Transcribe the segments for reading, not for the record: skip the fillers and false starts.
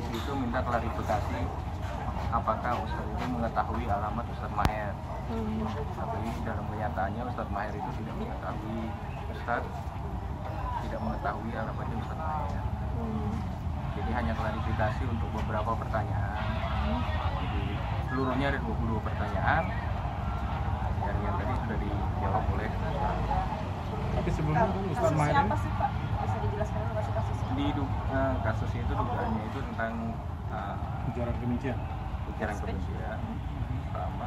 polisi itu minta klarifikasi apakah Ustadz itu mengetahui alamat Ustadz Maher. Tapi dalam kenyataannya Ustadz Maher itu tidak mengetahui, Ustadz tidak mengetahui alamatnya Ustadz Maher. Jadi hanya klarifikasi untuk beberapa pertanyaan. Jadi seluruhnya ada 22 pertanyaan dan yang tadi sudah dijawab oleh Ustadz. Tapi sebelumnya kan Ustadz Maher apa sih Pak? Bisa dijelaskan nggak sih kasusnya? Di kasus itu dugaannya itu tentang ujaran kebencian. ujaran kebencian selama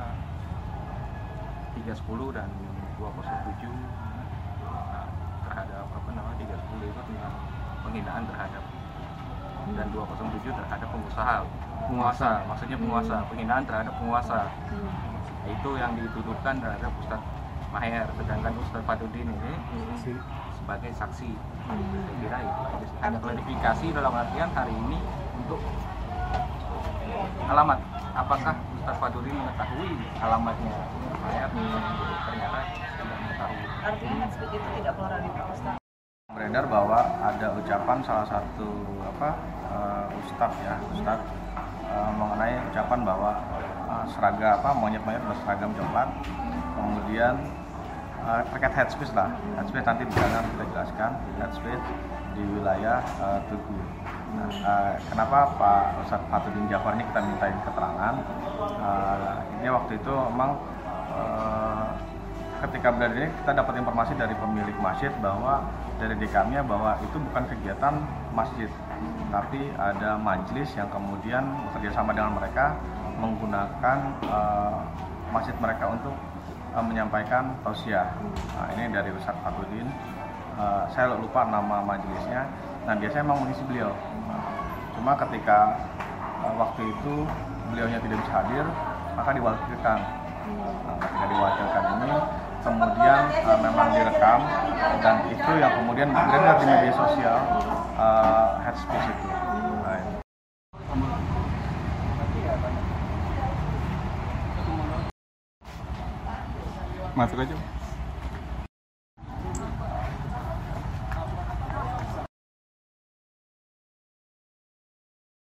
310 dan 207 terhadap 310 itu tentang penghinaan terhadap dan 207 terhadap penguasa, maksudnya penguasa, penghinaan terhadap penguasa. Itu yang dituduhkan terhadap Ustadz Maher, sedangkan Ustadz Fadudin ini sebagai saksi. Saya kira itu ada klarifikasi dalam artian hari ini untuk alamat, apakah Ustadz Fadudin mengetahui alamatnya Maher? Ternyata tidak mengetahui. Artinya kan seperti itu tidak keluar dari Pak Ustadz. Beredar bahwa ada ucapan salah satu ustadz mengenai ucapan bahwa seragam monyet-monyet berseragam coklat, kemudian terkait head speech nanti di sana kita jelaskan head speech di wilayah Tugu. Kenapa Pak Ustadz Fatuddin Jafar ini kita mintain keterangan? Ini waktu itu memang ketika berada ini kita dapat informasi dari pemilik masjid bahwa dari DKM-nya bahwa itu bukan kegiatan masjid, tapi ada majelis yang kemudian bekerja sama dengan mereka menggunakan masjid mereka untuk menyampaikan tausiah. Ini dari Ustadz Fatuddin. Saya lupa nama majelisnya. Nah, biasanya memang mengisi beliau. Cuma ketika waktu itu beliaunya tidak bisa hadir, maka diwakilkan. Ketika diwakilkan ini kemudian memang direkam dan itu yang kemudian beredar di media sosial head speech itu. Masuk aja.